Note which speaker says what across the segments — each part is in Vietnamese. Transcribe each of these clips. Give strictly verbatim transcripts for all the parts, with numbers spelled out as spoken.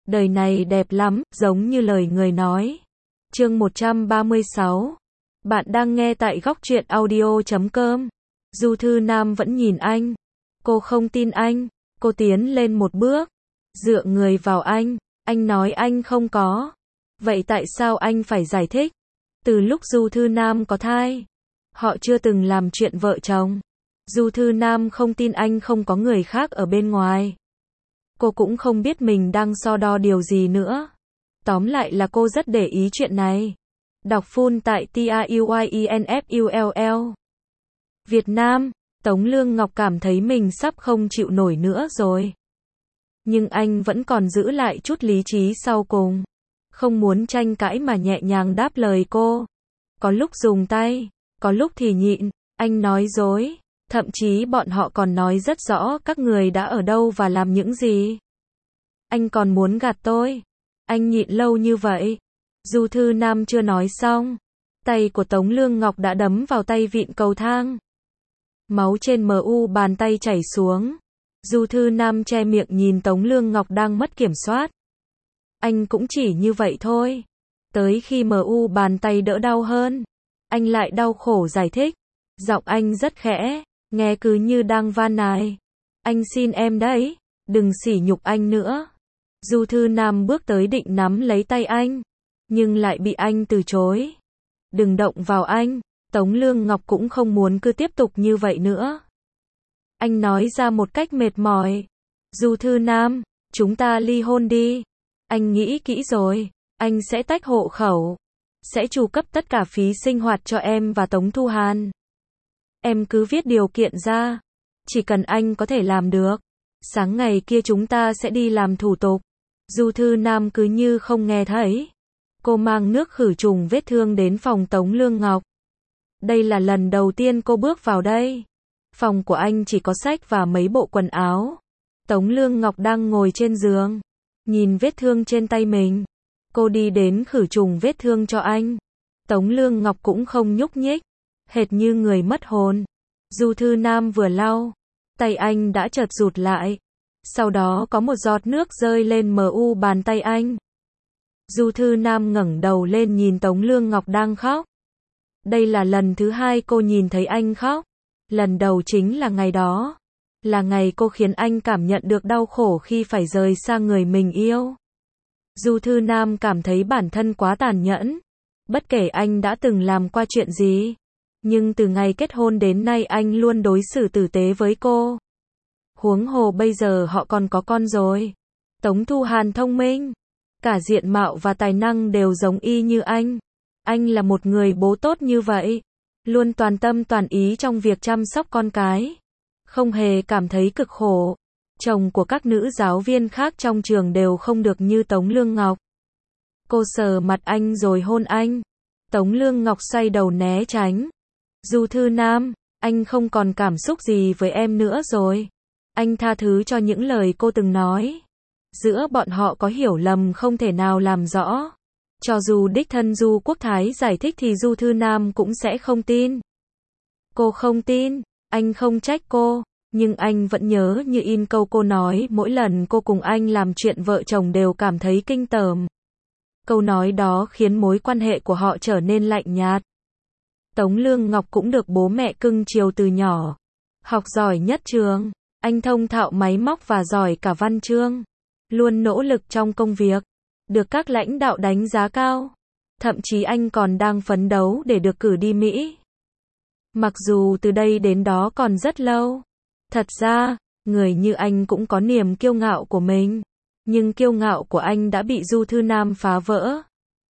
Speaker 1: Đời này đẹp lắm, giống như lời người nói. Chương một trăm ba mươi sáu. Bạn đang nghe tại góc truyện audio chấm com. Du Thư Nam vẫn nhìn anh. Cô không tin anh. Cô tiến lên một bước. Dựa người vào anh. Anh nói anh không có. Vậy tại sao anh phải giải thích? Từ lúc Du Thư Nam có thai, họ chưa từng làm chuyện vợ chồng. Du Thư Nam không tin anh không có người khác ở bên ngoài. Cô cũng không biết mình đang so đo điều gì nữa. Tóm lại là cô rất để ý chuyện này. Đọc full tại T A U Y E N F U L L. Việt Nam, Tống Lương Ngọc cảm thấy mình sắp không chịu nổi nữa rồi. Nhưng anh vẫn còn giữ lại chút lý trí sau cùng. Không muốn tranh cãi mà nhẹ nhàng đáp lời cô. Có lúc dùng tay, có lúc thì nhịn, anh nói dối. Thậm chí bọn họ còn nói rất rõ các người đã ở đâu và làm những gì. Anh còn muốn gạt tôi. Anh nhịn lâu như vậy. Du Thư Nam chưa nói xong. Tay của Tống Lương Ngọc đã đấm vào tay vịn cầu thang. Máu trên mu bàn tay chảy xuống. Du Thư Nam che miệng nhìn Tống Lương Ngọc đang mất kiểm soát. Anh cũng chỉ như vậy thôi. Tới khi mu bàn tay đỡ đau hơn, anh lại đau khổ giải thích. Giọng anh rất khẽ, nghe cứ như đang van nài. Anh xin em đấy, đừng sỉ nhục anh nữa. Du Thư Nam bước tới định nắm lấy tay anh, nhưng lại bị anh từ chối. Đừng động vào anh. Tống Lương Ngọc cũng không muốn cứ tiếp tục như vậy nữa. Anh nói ra một cách mệt mỏi. Du Thư Nam, chúng ta ly hôn đi. Anh nghĩ kỹ rồi, anh sẽ tách hộ khẩu. Sẽ tru cấp tất cả phí sinh hoạt cho em và Tống Thu Hàn. Em cứ viết điều kiện ra. Chỉ cần anh có thể làm được. Sáng ngày kia chúng ta sẽ đi làm thủ tục. Du Thư Nam cứ như không nghe thấy. Cô mang nước khử trùng vết thương đến phòng Tống Lương Ngọc. Đây là lần đầu tiên cô bước vào đây. Phòng của anh chỉ có sách và mấy bộ quần áo. Tống Lương Ngọc đang ngồi trên giường, nhìn vết thương trên tay mình. Cô đi đến khử trùng vết thương cho anh. Tống Lương Ngọc cũng không nhúc nhích, hệt như người mất hồn. Du Thư Nam vừa lau, tay anh đã chợt rụt lại. Sau đó có một giọt nước rơi lên mu bàn tay anh. Du Thư Nam ngẩng đầu lên nhìn Tống Lương Ngọc đang khóc. Đây là lần thứ hai cô nhìn thấy anh khóc. Lần đầu chính là ngày đó. Là ngày cô khiến anh cảm nhận được đau khổ khi phải rời xa người mình yêu. Du Thư Nam cảm thấy bản thân quá tàn nhẫn. Bất kể anh đã từng làm qua chuyện gì, nhưng từ ngày kết hôn đến nay anh luôn đối xử tử tế với cô. Huống hồ bây giờ họ còn có con rồi. Tống Thu Hàn thông minh, cả diện mạo và tài năng đều giống y như anh. Anh là một người bố tốt như vậy, luôn toàn tâm toàn ý trong việc chăm sóc con cái, không hề cảm thấy cực khổ. Chồng của các nữ giáo viên khác trong trường đều không được như Tống Lương Ngọc. Cô sờ mặt anh rồi hôn anh. Tống Lương Ngọc xoay đầu né tránh. Du Thư Nam, anh không còn cảm xúc gì với em nữa rồi. Anh tha thứ cho những lời cô từng nói. Giữa bọn họ có hiểu lầm không thể nào làm rõ. Cho dù đích thân Du Quốc Thái giải thích thì Du Thư Nam cũng sẽ không tin. Cô không tin, anh không trách cô, nhưng anh vẫn nhớ như in câu cô nói mỗi lần cô cùng anh làm chuyện vợ chồng đều cảm thấy kinh tởm. Câu nói đó khiến mối quan hệ của họ trở nên lạnh nhạt. Tống Lương Ngọc cũng được bố mẹ cưng chiều từ nhỏ. Học giỏi nhất trường, anh thông thạo máy móc và giỏi cả văn chương. Luôn nỗ lực trong công việc, được các lãnh đạo đánh giá cao. Thậm chí anh còn đang phấn đấu để được cử đi Mỹ. Mặc dù từ đây đến đó còn rất lâu. Thật ra, người như anh cũng có niềm kiêu ngạo của mình. Nhưng kiêu ngạo của anh đã bị Du Thư Nam phá vỡ.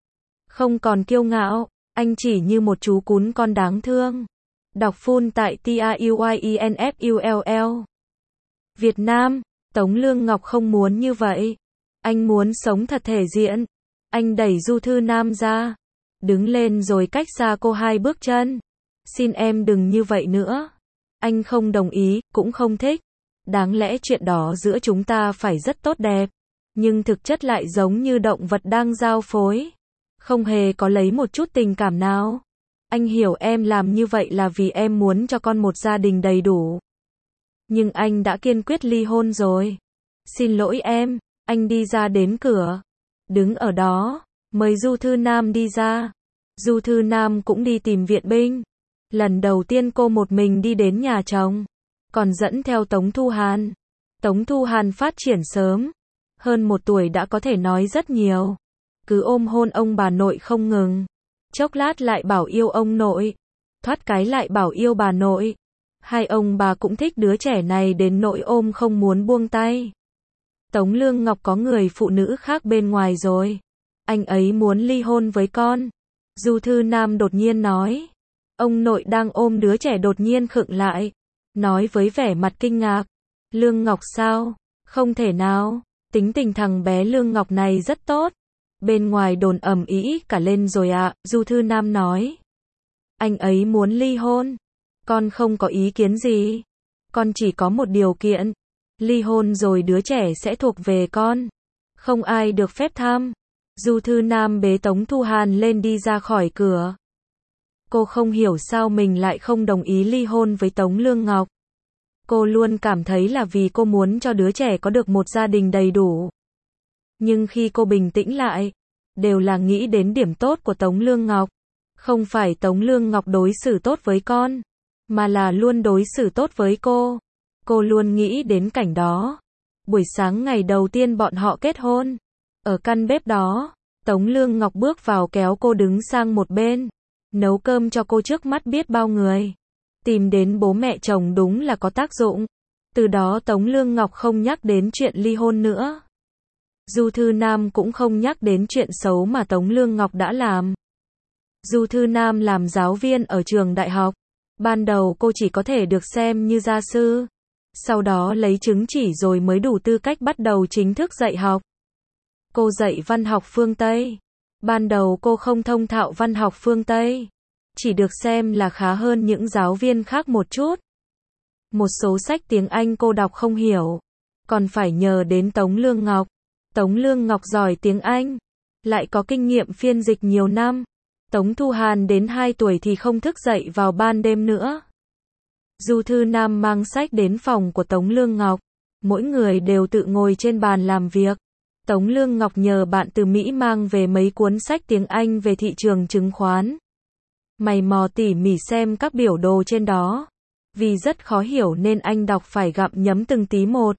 Speaker 1: Không còn kiêu ngạo, anh chỉ như một chú cún con đáng thương. Đọc full tại T A U Y E N F U L L. Việt Nam, Tống Lương Ngọc không muốn như vậy. Anh muốn sống thật thể diện. Anh đẩy Du Thư Nam ra, đứng lên rồi cách xa cô hai bước chân. Xin em đừng như vậy nữa. Anh không đồng ý, cũng không thích. Đáng lẽ chuyện đó giữa chúng ta phải rất tốt đẹp. Nhưng thực chất lại giống như động vật đang giao phối. Không hề có lấy một chút tình cảm nào. Anh hiểu em làm như vậy là vì em muốn cho con một gia đình đầy đủ. Nhưng anh đã kiên quyết ly hôn rồi. Xin lỗi em, Anh đi ra đến cửa, đứng ở đó, mời Du Thư Nam đi ra. Du Thư Nam cũng đi tìm viện binh. Lần đầu tiên cô một mình đi đến nhà chồng, còn dẫn theo Tống Thu Hàn. Tống Thu Hàn phát triển sớm, hơn một tuổi đã có thể nói rất nhiều. Cứ ôm hôn ông bà nội không ngừng. Chốc lát lại bảo yêu ông nội, thoát cái lại bảo yêu bà nội. Hai ông bà cũng thích đứa trẻ này đến nỗi ôm không muốn buông tay. Tống Lương Ngọc có người phụ nữ khác bên ngoài rồi. Anh ấy muốn ly hôn với con. Du Thư Nam đột nhiên nói. Ông nội đang ôm đứa trẻ đột nhiên khựng lại, nói với vẻ mặt kinh ngạc. Lương Ngọc sao? Không thể nào. Tính tình thằng bé Lương Ngọc này rất tốt. Bên ngoài đồn ầm ĩ cả lên rồi ạ, à, Du Thư Nam nói. Anh ấy muốn ly hôn. Con không có ý kiến gì. Con chỉ có một điều kiện. Ly hôn rồi đứa trẻ sẽ thuộc về con. Không ai được phép tham. Du Thư Nam bế Tống Thu Hàn lên đi ra khỏi cửa. Cô không hiểu sao mình lại không đồng ý ly hôn với Tống Lương Ngọc. Cô luôn cảm thấy là vì cô muốn cho đứa trẻ có được một gia đình đầy đủ. Nhưng khi cô bình tĩnh lại, đều là nghĩ đến điểm tốt của Tống Lương Ngọc. Không phải Tống Lương Ngọc đối xử tốt với con, mà là luôn đối xử tốt với cô. Cô luôn nghĩ đến cảnh đó. Buổi sáng ngày đầu tiên bọn họ kết hôn, ở căn bếp đó, Tống Lương Ngọc bước vào kéo cô đứng sang một bên, nấu cơm cho cô trước mắt biết bao người. Tìm đến bố mẹ chồng đúng là có tác dụng. Từ đó Tống Lương Ngọc không nhắc đến chuyện ly hôn nữa. Du Thư Nam cũng không nhắc đến chuyện xấu mà Tống Lương Ngọc đã làm. Du Thư Nam làm giáo viên ở trường đại học. Ban đầu cô chỉ có thể được xem như gia sư. Sau đó lấy chứng chỉ rồi mới đủ tư cách bắt đầu chính thức dạy học. Cô dạy văn học phương Tây. Ban đầu cô không thông thạo văn học phương Tây. Chỉ được xem là khá hơn những giáo viên khác một chút. Một số sách tiếng Anh cô đọc không hiểu. Còn phải nhờ đến Tống Lương Ngọc. Tống Lương Ngọc giỏi tiếng Anh. Lại có kinh nghiệm phiên dịch nhiều năm. Tống Thu Hàn đến hai tuổi thì không thức dậy vào ban đêm nữa. Du Thư Nam mang sách đến phòng của Tống Lương Ngọc. Mỗi người đều tự ngồi trên bàn làm việc. Tống Lương Ngọc nhờ bạn từ Mỹ mang về mấy cuốn sách tiếng Anh về thị trường chứng khoán. Mày mò tỉ mỉ xem các biểu đồ trên đó. Vì rất khó hiểu nên anh đọc phải gặm nhấm từng tí một.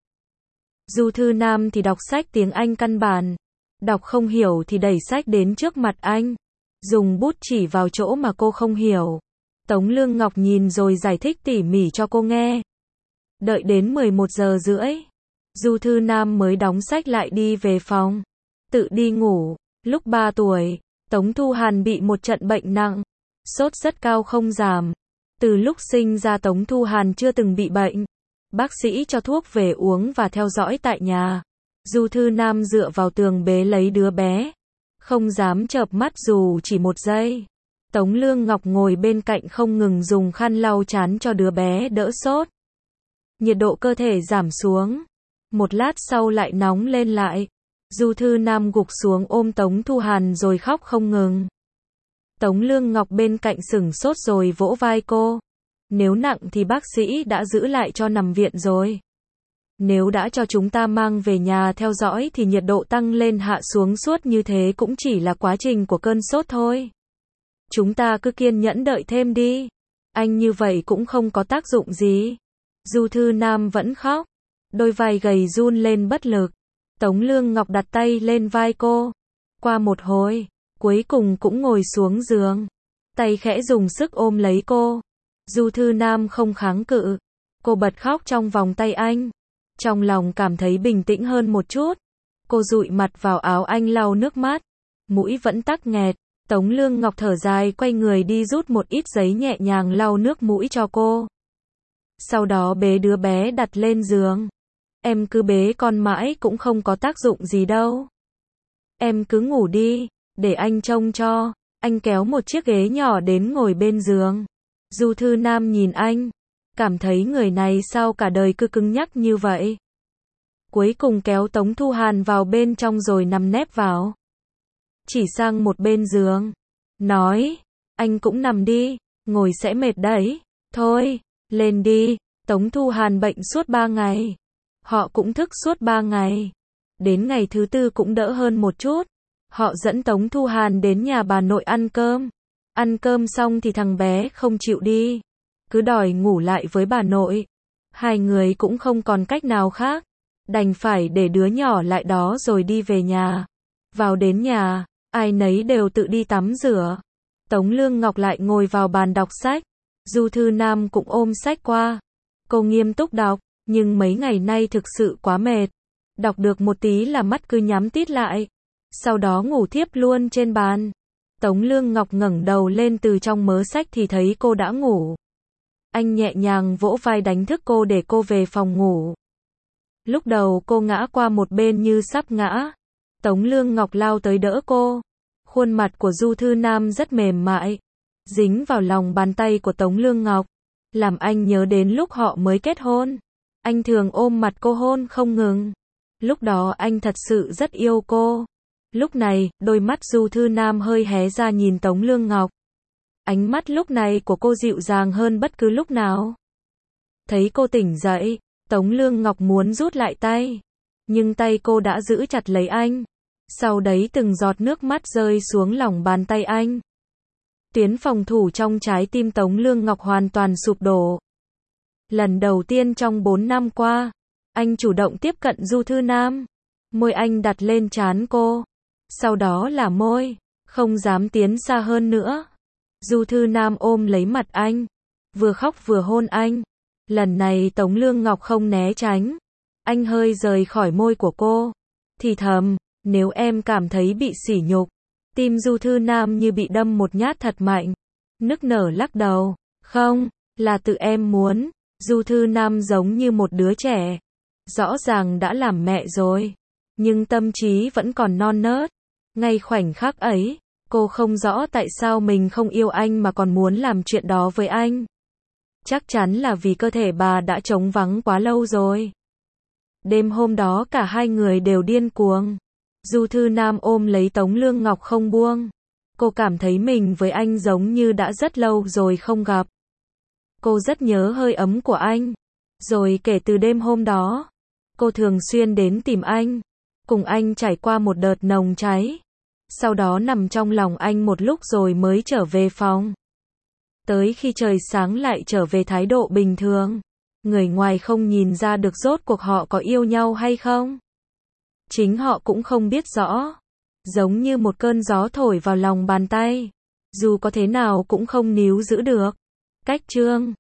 Speaker 1: Du Thư Nam thì đọc sách tiếng Anh căn bản. Đọc không hiểu thì đẩy sách đến trước mặt anh. Dùng bút chỉ vào chỗ mà cô không hiểu. Tống Lương Ngọc nhìn rồi giải thích tỉ mỉ cho cô nghe. Đợi đến mười một giờ rưỡi. Du Thư Nam mới đóng sách lại đi về phòng. Tự đi ngủ. Lúc ba tuổi, Tống Thu Hàn bị một trận bệnh nặng. Sốt rất cao không giảm. Từ lúc sinh ra Tống Thu Hàn chưa từng bị bệnh. Bác sĩ cho thuốc về uống và theo dõi tại nhà. Du Thư Nam dựa vào tường bế lấy đứa bé. Không dám chợp mắt dù chỉ một giây. Tống Lương Ngọc ngồi bên cạnh không ngừng dùng khăn lau trán cho đứa bé đỡ sốt. Nhiệt độ cơ thể giảm xuống. Một lát sau lại nóng lên lại. Du Thư Nam gục xuống ôm Tống Thu Hàn rồi khóc không ngừng. Tống Lương Ngọc bên cạnh sửng sốt rồi vỗ vai cô. Nếu nặng thì bác sĩ đã giữ lại cho nằm viện rồi. Nếu đã cho chúng ta mang về nhà theo dõi thì nhiệt độ tăng lên hạ xuống suốt như thế cũng chỉ là quá trình của cơn sốt thôi. Chúng ta cứ kiên nhẫn đợi thêm đi. Anh như vậy cũng không có tác dụng gì. Du Thư Nam vẫn khóc. Đôi vai gầy run lên bất lực. Tống Lương Ngọc đặt tay lên vai cô. Qua một hồi, cuối cùng cũng ngồi xuống giường. Tay khẽ dùng sức ôm lấy cô. Du Thư Nam không kháng cự. Cô bật khóc trong vòng tay anh. Trong lòng cảm thấy bình tĩnh hơn một chút. Cô dụi mặt vào áo anh lau nước mắt. Mũi vẫn tắc nghẹt. Tống Lương Ngọc thở dài quay người đi rút một ít giấy nhẹ nhàng lau nước mũi cho cô. Sau đó bế đứa bé đặt lên giường. Em cứ bế con mãi cũng không có tác dụng gì đâu. Em cứ ngủ đi, để anh trông cho. Anh kéo một chiếc ghế nhỏ đến ngồi bên giường. Du Thư Nam nhìn anh. Cảm thấy người này sao cả đời cứ cứng nhắc như vậy. Cuối cùng kéo Tống Thu Hàn vào bên trong rồi nằm nép vào. Chỉ sang một bên giường. Nói, anh cũng nằm đi, ngồi sẽ mệt đấy. Thôi, lên đi. Tống Thu Hàn bệnh suốt ba ngày. Họ cũng thức suốt ba ngày. Đến ngày thứ tư cũng đỡ hơn một chút. Họ dẫn Tống Thu Hàn đến nhà bà nội ăn cơm. Ăn cơm xong thì thằng bé không chịu đi, cứ đòi ngủ lại với bà nội. Hai người cũng không còn cách nào khác, đành phải để đứa nhỏ lại đó rồi đi về nhà. Vào đến nhà, ai nấy đều tự đi tắm rửa. Tống Lương Ngọc lại ngồi vào bàn đọc sách. Du Thư Nam cũng ôm sách qua. Cô nghiêm túc đọc, nhưng mấy ngày nay thực sự quá mệt. Đọc được một tí là mắt cứ nhắm tít lại. Sau đó ngủ thiếp luôn trên bàn. Tống Lương Ngọc ngẩng đầu lên từ trong mớ sách thì thấy cô đã ngủ. Anh nhẹ nhàng vỗ vai đánh thức cô để cô về phòng ngủ. Lúc đầu cô ngã qua một bên như sắp ngã. Tống Lương Ngọc lao tới đỡ cô. Khuôn mặt của Du Thư Nam rất mềm mại, dính vào lòng bàn tay của Tống Lương Ngọc, làm anh nhớ đến lúc họ mới kết hôn. Anh thường ôm mặt cô hôn không ngừng. Lúc đó anh thật sự rất yêu cô. Lúc này, đôi mắt Du Thư Nam hơi hé ra nhìn Tống Lương Ngọc. Ánh mắt lúc này của cô dịu dàng hơn bất cứ lúc nào. Thấy cô tỉnh dậy, Tống Lương Ngọc muốn rút lại tay, nhưng tay cô đã giữ chặt lấy anh. Sau đấy từng giọt nước mắt rơi xuống lòng bàn tay anh. Tuyến phòng thủ trong trái tim Tống Lương Ngọc hoàn toàn sụp đổ. Lần đầu tiên trong bốn năm qua, anh chủ động tiếp cận Du Thư Nam. Môi anh đặt lên trán cô. Sau đó là môi, không dám tiến xa hơn nữa. Du Thư Nam ôm lấy mặt anh, vừa khóc vừa hôn anh. Lần này Tống Lương Ngọc không né tránh. Anh hơi rời khỏi môi của cô, thì thầm, nếu em cảm thấy bị sỉ nhục. Tim Du Thư Nam như bị đâm một nhát thật mạnh. Nức nở lắc đầu, không, là tự em muốn. Du Thư Nam giống như một đứa trẻ. Rõ ràng đã làm mẹ rồi, nhưng tâm trí vẫn còn non nớt. Ngay khoảnh khắc ấy, cô không rõ tại sao mình không yêu anh mà còn muốn làm chuyện đó với anh. Chắc chắn là vì cơ thể bà đã trống vắng quá lâu rồi. Đêm hôm đó cả hai người đều điên cuồng. Du Thư Nam ôm lấy Tống Lương Ngọc không buông. Cô cảm thấy mình với anh giống như đã rất lâu rồi không gặp. Cô rất nhớ hơi ấm của anh. Rồi kể từ đêm hôm đó, cô thường xuyên đến tìm anh, cùng anh trải qua một đợt nồng cháy. Sau đó nằm trong lòng anh một lúc rồi mới trở về phòng. Tới khi trời sáng lại trở về thái độ bình thường. Người ngoài không nhìn ra được rốt cuộc họ có yêu nhau hay không. Chính họ cũng không biết rõ. Giống như một cơn gió thổi vào lòng bàn tay. Dù có thế nào cũng không níu giữ được. Cách chương